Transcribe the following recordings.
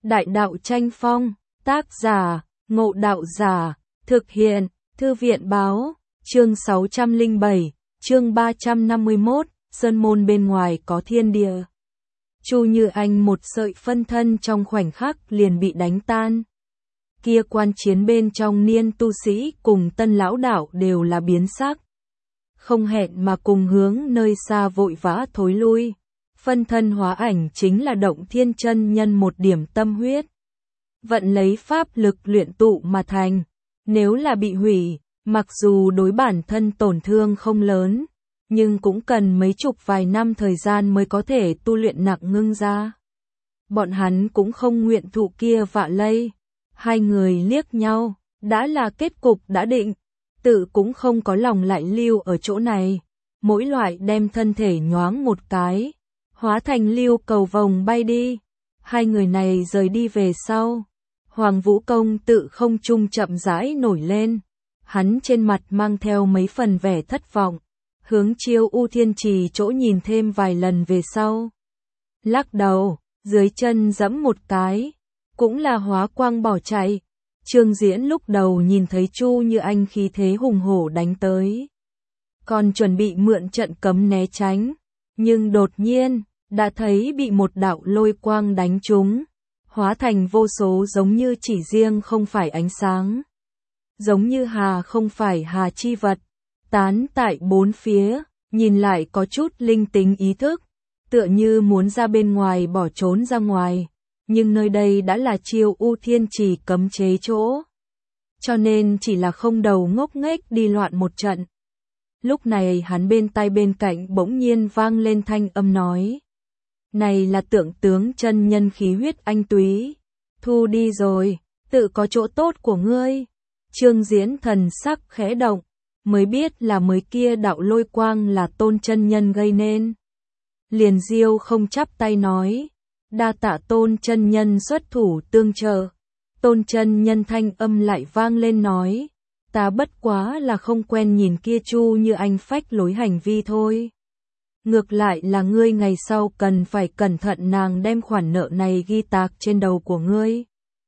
Đại đạo tranh phong, tác giả, Ngộ Đạo Giả, thực hiện, Thư viện báo, chương 607, chương 351, sơn môn bên ngoài có thiên địa. Chu Như Anh một sợi phân thân trong khoảnh khắc liền bị đánh tan. Kia quan chiến bên trong niên tu sĩ cùng tân lão đạo đều là biến sắc. Không hẹn mà cùng hướng nơi xa vội vã thối lui. Phân thân hóa ảnh chính là Động Thiên chân nhân một điểm tâm huyết. Vận lấy pháp lực luyện tụ mà thành. Nếu là bị hủy, mặc dù đối bản thân tổn thương không lớn, nhưng cũng cần mấy chục vài năm thời gian mới có thể tu luyện nặng ngưng ra. Bọn hắn cũng không nguyện thụ kia vạ lây. Hai người liếc nhau, đã là kết cục đã định, tự cũng không có lòng lại lưu ở chỗ này. Mỗi loại đem thân thể nhoáng một cái, hóa thành lưu cầu vồng bay đi. Hai người này rời đi về sau. Hoàng Vũ Công tự không trung chậm rãi nổi lên. Hắn trên mặt mang theo mấy phần vẻ thất vọng. Hướng Chiêu U Thiên Trì chỗ nhìn thêm vài lần về sau. Lắc đầu, dưới chân giẫm một cái. Cũng là hóa quang bỏ chạy. Trương Diễn lúc đầu nhìn thấy Chu Như Anh khí thế hùng hổ đánh tới. Còn chuẩn bị mượn trận cấm né tránh. Nhưng đột nhiên, đã thấy bị một đạo lôi quang đánh trúng. Hóa thành vô số giống như chỉ riêng không phải ánh sáng. Giống như hà không phải hà chi vật. Tán tại bốn phía, nhìn lại có chút linh tính ý thức. Tựa như muốn ra bên ngoài bỏ trốn ra ngoài. Nhưng nơi đây đã là Chiêu U Thiên Trì cấm chế chỗ. Cho nên chỉ là không đầu ngốc nghếch đi loạn một trận. Lúc này hắn bên tai bên cạnh bỗng nhiên vang lên thanh âm nói. Này là Tượng tướng chân nhân khí huyết anh túy. Thu đi rồi, tự có chỗ tốt của ngươi. Trương Diễn thần sắc khẽ động, mới biết là mới kia đạo lôi quang là Tôn chân nhân gây nên. Liền Diêu không chắp tay nói. Đa tạ Tôn chân nhân xuất thủ tương trợ. Tôn chân nhân thanh âm lại vang lên nói. Ta bất quá là không quen nhìn kia Chu Như Anh phách lối hành vi thôi. Ngược lại là ngươi ngày sau cần phải cẩn thận nàng đem khoản nợ này ghi tạc trên đầu của ngươi.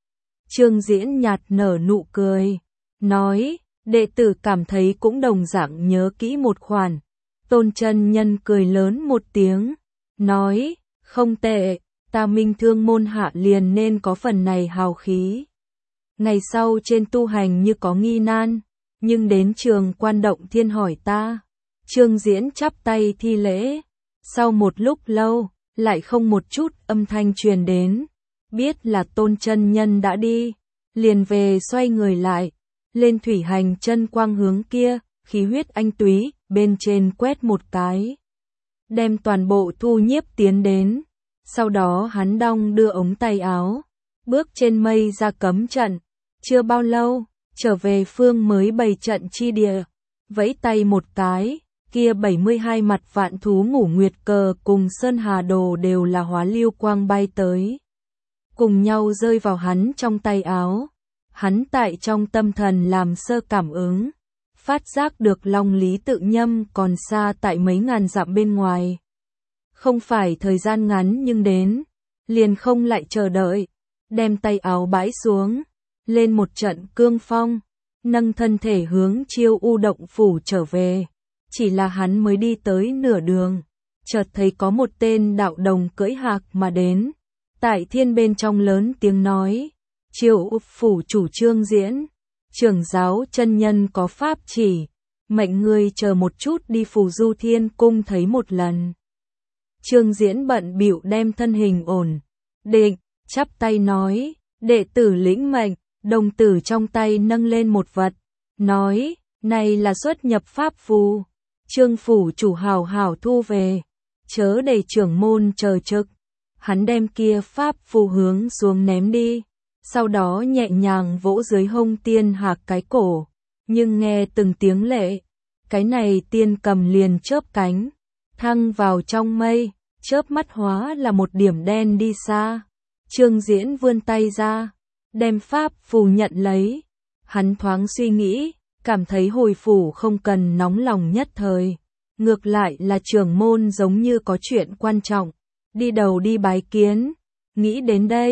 Trương Diễn nhạt nở nụ cười. Nói, đệ tử cảm thấy cũng đồng dạng nhớ kỹ một khoản. Tôn chân nhân cười lớn một tiếng. Nói, không tệ. Ta Minh Thương môn hạ liền nên có phần này hào khí. Ngày sau trên tu hành như có nghi nan, nhưng đến trường quan Động Thiên hỏi ta. Trương Diễn chắp tay thi lễ. Sau một lúc lâu, lại không một chút âm thanh truyền đến. Biết là Tôn chân nhân đã đi, liền về xoay người lại. Lên thủy hành chân quang hướng kia, khí huyết anh túy, bên trên quét một cái. Đem toàn bộ thu nhiếp tiến đến. Sau đó hắn đong đưa ống tay áo, bước trên mây ra cấm trận. Chưa bao lâu, trở về phương mới bày trận chi địa. Vẫy tay một cái, kia 72 mặt vạn thú ngũ nguyệt cờ cùng Sơn Hà Đồ đều là hóa lưu quang bay tới. Cùng nhau rơi vào hắn trong tay áo. Hắn tại trong tâm thần làm sơ cảm ứng. Phát giác được Long Lý Tự Nhâm còn xa tại mấy ngàn dặm bên ngoài. Không phải thời gian ngắn nhưng đến, liền không lại chờ đợi, đem tay áo bãi xuống, lên một trận cương phong, nâng thân thể hướng Chiêu U động phủ trở về. Chỉ là hắn mới đi tới nửa đường, chợt thấy có một tên đạo đồng cưỡi hạc mà đến, tại thiên bên trong lớn tiếng nói, Chiêu U phủ chủ Trương Diễn, trưởng giáo chân nhân có pháp chỉ, mệnh ngươi chờ một chút đi Phù Du Thiên cung thấy một lần. Trương Diễn bận bịu đem thân hình ổn định, chắp tay nói, đệ tử lĩnh mệnh. Đồng tử trong tay nâng lên một vật, nói, này là xuất nhập pháp phù. Trương phủ chủ hào hào thu về, chớ để trưởng môn chờ trực. Hắn đem kia pháp phù hướng xuống ném đi, sau đó nhẹ nhàng vỗ dưới hông tiên hạc cái cổ, nhưng nghe từng tiếng lệ, cái này tiên cầm liền chớp cánh, thăng vào trong mây. Chớp mắt hóa là một điểm đen đi xa. Trương Diễn vươn tay ra, đem pháp phù nhận lấy. Hắn thoáng suy nghĩ, cảm thấy hồi phủ không cần nóng lòng nhất thời. Ngược lại là trưởng môn giống như có chuyện quan trọng, đi đầu đi bái kiến. Nghĩ đến đây,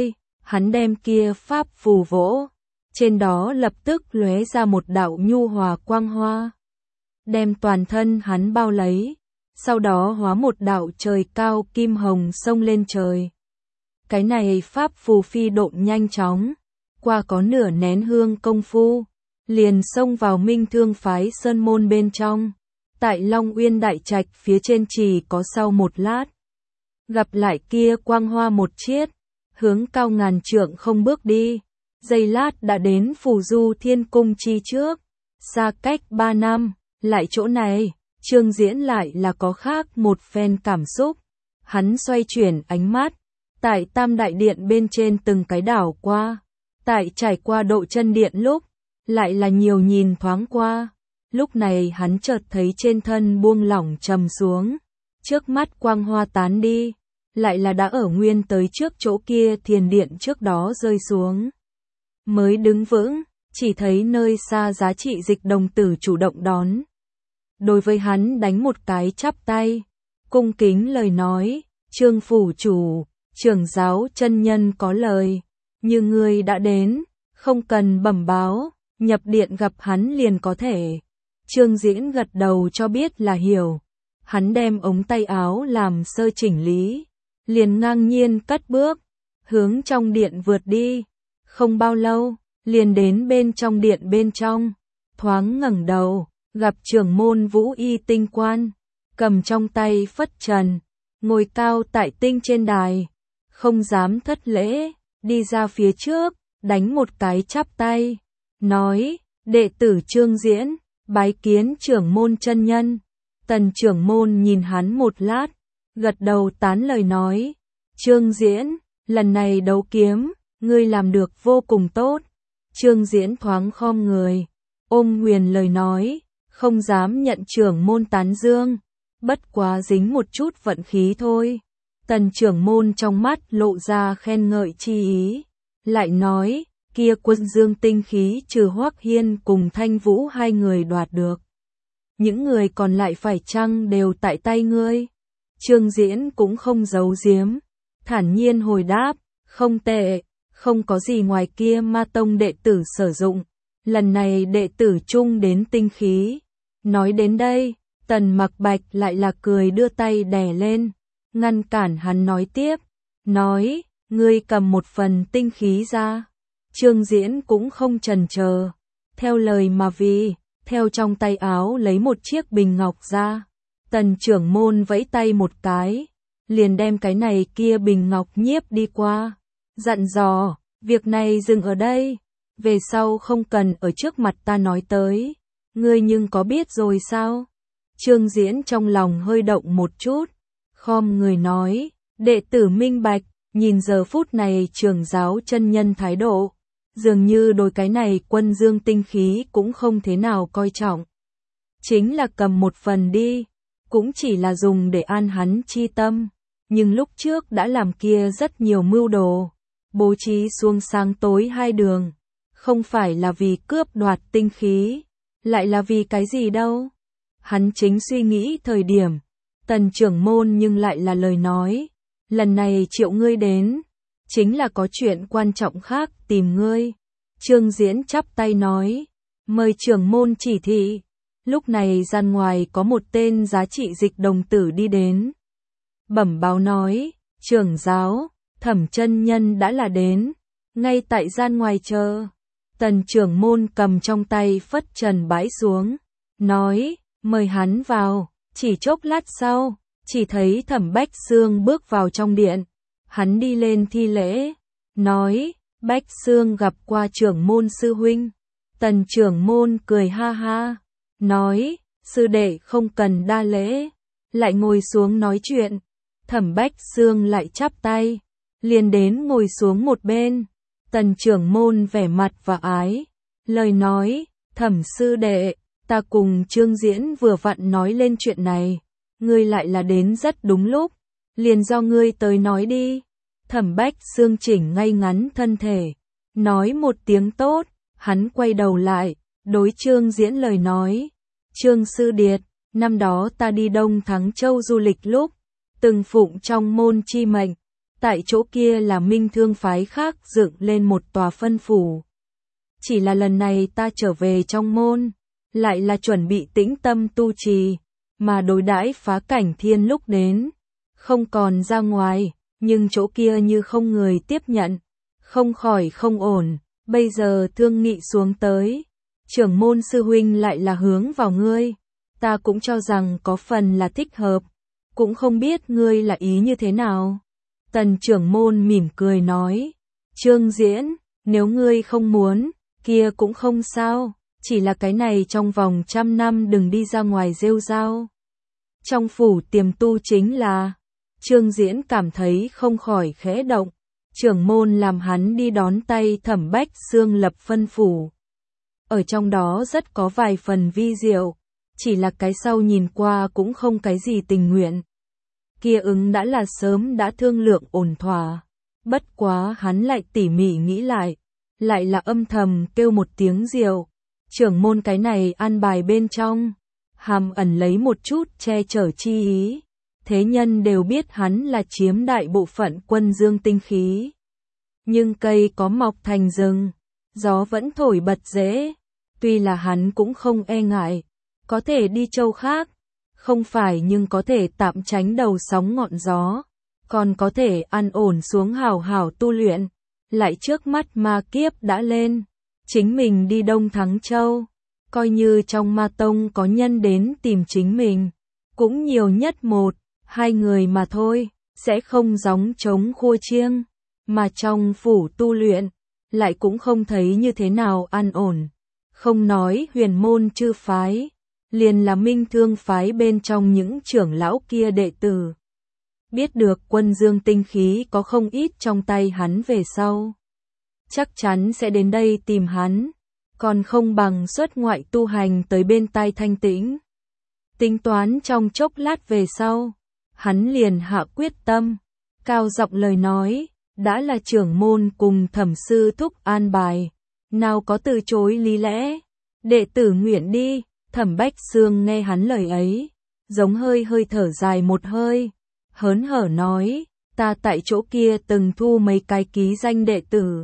hắn đem kia pháp phù vỗ, trên đó lập tức lóe ra một đạo nhu hòa quang hoa, đem toàn thân hắn bao lấy, sau đó hóa một đạo trời cao kim hồng xông lên trời. Cái này pháp phù phi độn nhanh chóng, qua có nửa nén hương công phu, liền xông vào Minh Thương phái sơn môn bên trong. Tại Long Uyên đại trạch phía trên chỉ có sau một lát, gặp lại kia quang hoa một chiết, hướng cao ngàn trượng không bước đi, giây lát đã đến Phù Du Thiên Cung chi trước, xa cách 3 năm, lại chỗ này, Trương Diễn lại là có khác một phen cảm xúc, hắn xoay chuyển ánh mắt, tại Tam Đại Điện bên trên từng cái đảo qua, tại trải qua Độ Chân Điện lúc, lại là nhiều nhìn thoáng qua. Lúc này hắn chợt thấy trên thân buông lỏng trầm xuống, trước mắt quang hoa tán đi, lại là đã ở nguyên tới trước chỗ kia thiền điện trước đó rơi xuống. Mới đứng vững, chỉ thấy nơi xa Giá Trị Dịch đồng tử chủ động đón. Đối với hắn đánh một cái chắp tay, cung kính lời nói, Trương phủ chủ, trưởng giáo chân nhân có lời, như ngươi đã đến, không cần bẩm báo, nhập điện gặp hắn liền có thể. Trương Diễn gật đầu cho biết là hiểu, hắn đem ống tay áo làm sơ chỉnh lý, liền ngang nhiên cất bước, hướng trong điện vượt đi, không bao lâu, liền đến bên trong điện bên trong, thoáng ngẩng đầu, gặp trưởng môn Vũ Y Tinh Quan, cầm trong tay phất trần, ngồi cao tại tinh trên đài, không dám thất lễ, đi ra phía trước, đánh một cái chắp tay, nói, đệ tử Trương Diễn, bái kiến trưởng môn chân nhân. Tần trưởng môn nhìn hắn một lát, gật đầu tán lời nói, Trương Diễn, lần này đấu kiếm, ngươi làm được vô cùng tốt. Trương Diễn thoáng khom người, ôm nguyền lời nói, không dám nhận trưởng môn tán dương, bất quá dính một chút vận khí thôi. Tần trưởng môn trong mắt lộ ra khen ngợi chi ý, lại nói, kia quân dương tinh khí trừ Hoắc Hiên cùng Thanh Vũ hai người đoạt được. Những người còn lại phải chăng đều tại tay ngươi? Trương Diễn cũng không giấu giếm, thản nhiên hồi đáp, không tệ, không có gì ngoài kia ma tông đệ tử sử dụng, lần này đệ tử chung đến tinh khí. Nói đến đây, Tần Mặc Bạch lại là cười đưa tay đè lên, ngăn cản hắn nói tiếp, nói, ngươi cầm một phần tinh khí ra. Trương Diễn cũng không chần chờ, theo lời mà vì, theo trong tay áo lấy một chiếc bình ngọc ra. Tần trưởng môn vẫy tay một cái, liền đem cái này kia bình ngọc nhiếp đi qua, dặn dò, việc này dừng ở đây, về sau không cần ở trước mặt ta nói tới, ngươi nhưng có biết rồi sao? Trương Diễn trong lòng hơi động một chút, khom người nói, đệ tử minh bạch, nhìn giờ phút này trưởng giáo chân nhân thái độ, dường như đối cái này quân dương tinh khí cũng không thế nào coi trọng. Chính là cầm một phần đi, cũng chỉ là dùng để an hắn chi tâm, nhưng lúc trước đã làm kia rất nhiều mưu đồ, bố trí xuống sáng tối hai đường, không phải là vì cướp đoạt tinh khí, lại là vì cái gì đâu. Hắn chính suy nghĩ thời điểm, Tần trưởng môn nhưng lại là lời nói, lần này triệu ngươi đến, chính là có chuyện quan trọng khác tìm ngươi. Trương Diễn chắp tay nói, mời trưởng môn chỉ thị. Lúc này gian ngoài có một tên Giá Trị Dịch đồng tử đi đến, bẩm báo nói, trưởng giáo, Thẩm chân nhân đã là đến, ngay tại gian ngoài chờ. Tần trưởng môn cầm trong tay phất trần bãi xuống, nói, mời hắn vào. Chỉ chốc lát sau, chỉ thấy Thẩm Bách Xương bước vào trong điện, hắn đi lên thi lễ, nói, Bách Xương gặp qua trưởng môn sư huynh. Tần trưởng môn cười ha ha, nói, sư đệ không cần đa lễ, lại ngồi xuống nói chuyện. Thẩm Bách Xương lại chắp tay, liền đến ngồi xuống một bên. Tần trưởng môn vẻ mặt và ái, lời nói, Thẩm sư đệ, ta cùng Trương Diễn vừa vặn nói lên chuyện này, ngươi lại là đến rất đúng lúc, liền do ngươi tới nói đi. Thẩm Bách Xương chỉnh ngay ngắn thân thể, nói một tiếng tốt, hắn quay đầu lại, đối Trương Diễn lời nói, Trương sư điệt, năm đó ta đi Đông Thắng Châu du lịch lúc, từng phụng trong môn chi mệnh, tại chỗ kia là Minh Thương phái khác dựng lên một tòa phân phủ. Chỉ là lần này ta trở về trong môn, lại là chuẩn bị tĩnh tâm tu trì, mà đối đãi Phá Cảnh Thiên lúc đến, không còn ra ngoài, nhưng chỗ kia như không người tiếp nhận, không khỏi không ổn, bây giờ thương nghị xuống tới, trưởng môn sư huynh lại là hướng vào ngươi, ta cũng cho rằng có phần là thích hợp, cũng không biết ngươi là ý như thế nào. Tần trưởng môn mỉm cười nói, Trương Diễn, nếu ngươi không muốn, kia cũng không sao, chỉ là cái này trong vòng 100 năm đừng đi ra ngoài rêu rao. Trong phủ tiềm tu chính là, Trương Diễn cảm thấy không khỏi khẽ động, trưởng môn làm hắn đi đón tay Thẩm Bách Xương lập phân phủ. Ở trong đó rất có vài phần vi diệu, chỉ là cái sau nhìn qua cũng không cái gì tình nguyện. Kia ứng đã là sớm đã thương lượng ổn thỏa, bất quá hắn lại tỉ mỉ nghĩ lại là âm thầm kêu một tiếng diệu. Trưởng môn cái này an bài bên trong, hàm ẩn lấy một chút che chở chi ý. Thế nhân đều biết hắn là chiếm đại bộ phận quân dương tinh khí. Nhưng cây có mọc thành rừng, gió vẫn thổi bật dễ. Tuy là hắn cũng không e ngại, có thể đi châu khác, không phải nhưng có thể tạm tránh đầu sóng ngọn gió, còn có thể an ổn xuống hảo hảo tu luyện. Lại trước mắt ma kiếp đã lên, chính mình đi Đông Thắng Châu, coi như trong ma tông có nhân đến tìm chính mình, cũng nhiều nhất 1-2 người mà thôi, sẽ không gióng trống khua chiêng, mà trong phủ tu luyện, lại cũng không thấy như thế nào an ổn. Không nói Huyền Môn chư phái, liền là Minh Thương phái bên trong những trưởng lão kia đệ tử. Biết được quân dương tinh khí có không ít trong tay hắn về sau, chắc chắn sẽ đến đây tìm hắn, còn không bằng xuất ngoại tu hành tới bên tai thanh tĩnh. Tính toán trong chốc lát về sau, hắn liền hạ quyết tâm, cao giọng lời nói, đã là trưởng môn cùng Thẩm sư thúc an bài, nào có từ chối lý lẽ, đệ tử nguyện đi. Thẩm Bách Xương nghe hắn lời ấy, giống hơi thở dài một hơi, hớn hở nói, ta tại chỗ kia từng thu mấy cái ký danh đệ tử,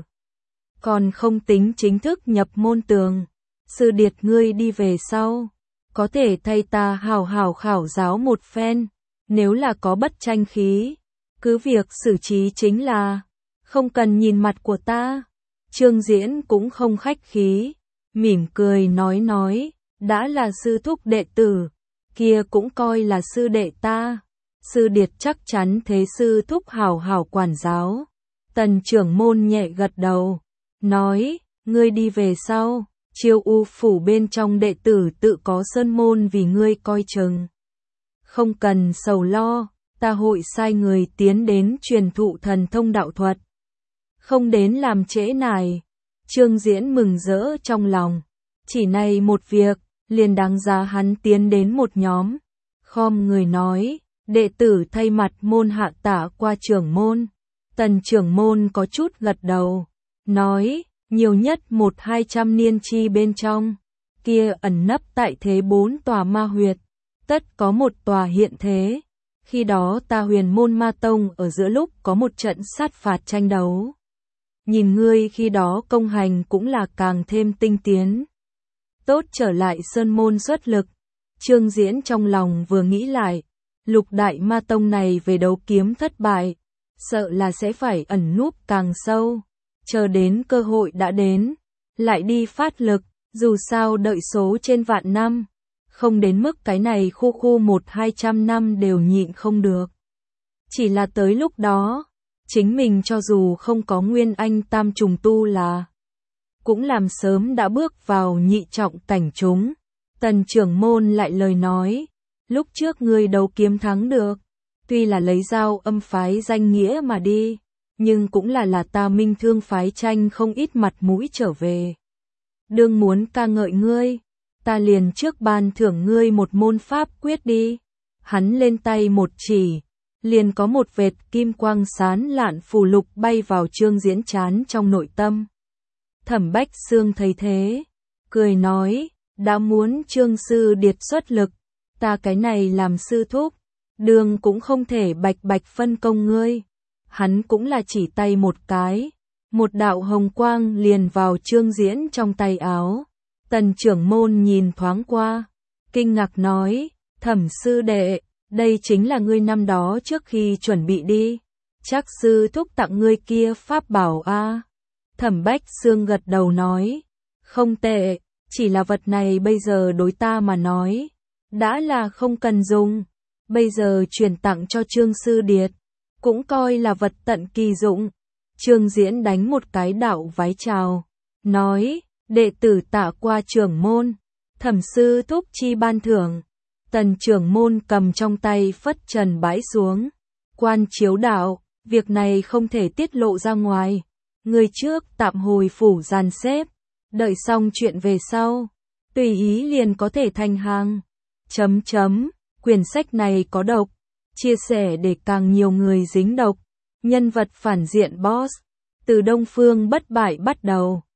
còn không tính chính thức nhập môn tường, sư điệt ngươi đi về sau, có thể thay ta hảo hảo khảo giáo một phen, nếu là có bất tranh khí, cứ việc xử trí chính là, không cần nhìn mặt của ta. Trương Diễn cũng không khách khí, mỉm cười nói, đã là sư thúc đệ tử, kia cũng coi là sư đệ ta, sư điệt chắc chắn thế sư thúc hảo hảo quản giáo. Tần trưởng môn nhẹ gật đầu, nói, ngươi đi về sau, Chiêu U phủ bên trong đệ tử tự có sơn môn vì ngươi coi chừng. Không cần sầu lo, ta hội sai người tiến đến truyền thụ thần thông đạo thuật. Không đến làm trễ nải. Trương Diễn mừng rỡ trong lòng, chỉ này một việc, liền đáng giá hắn tiến đến một nhóm. Khom người nói, đệ tử thay mặt môn hạ tả qua trưởng môn. Tần trưởng môn có chút gật đầu, nói, nhiều nhất 100-200 niên chi bên trong, kia ẩn nấp tại thế 4 tòa ma huyệt, tất có một tòa hiện thế. Khi đó ta Huyền Môn Ma Tông ở giữa lúc có một trận sát phạt tranh đấu. Nhìn ngươi khi đó công hành cũng là càng thêm tinh tiến. Tốt trở lại sơn môn xuất lực. Trương Diễn trong lòng vừa nghĩ lại, Lục đại ma tông này về đấu kiếm thất bại, sợ là sẽ phải ẩn núp càng sâu, chờ đến cơ hội đã đến, lại đi phát lực, dù sao đợi số trên vạn năm, không đến mức cái này khu 100-200 năm đều nhịn không được. Chỉ là tới lúc đó, chính mình cho dù không có nguyên anh tam trùng tu là, cũng làm sớm đã bước vào nhị trọng cảnh chúng. Tần trưởng môn lại lời nói, lúc trước ngươi đấu kiếm thắng được, tuy là lấy dao âm phái danh nghĩa mà đi, nhưng cũng là ta Minh Thương phái tranh không ít mặt mũi trở về. Đương muốn ca ngợi ngươi, ta liền trước ban thưởng ngươi một môn pháp quyết đi. Hắn lên tay một chỉ, liền có một vệt kim quang sán lạn phù lục bay vào Trương Diễn trán trong nội tâm. Thẩm Bách Xương thấy thế, cười nói, đã muốn Trương sư điệt xuất lực, ta cái này làm sư thúc, đường cũng không thể bạch bạch phân công ngươi. hắn cũng là chỉ tay một cái. Một đạo hồng quang liền vào Trương Diễn trong tay áo. Tần trưởng môn nhìn thoáng qua, kinh ngạc nói, Thẩm sư đệ, đây chính là ngươi năm đó trước khi chuẩn bị đi. Chắc sư thúc tặng ngươi kia pháp bảo a. Thẩm Bách Xương gật đầu nói, không tệ, chỉ là vật này bây giờ đối ta mà nói, đã là không cần dùng. Bây giờ truyền tặng cho Trương Sư Điệt, cũng coi là vật tận kỳ dụng. Trương Diễn đánh một cái đạo vái chào, nói, đệ tử tạ qua trưởng môn, Thẩm sư thúc chi ban thưởng. Tần trưởng môn cầm trong tay phất trần bãi xuống. Quan chiếu đạo, việc này không thể tiết lộ ra ngoài. Người trước tạm hồi phủ dàn xếp, đợi xong chuyện về sau, tùy ý liền có thể thành hàng. Quyển sách này có độc, chia sẻ để càng nhiều người dính độc. Nhân vật phản diện boss, từ Đông Phương Bất Bại bắt đầu.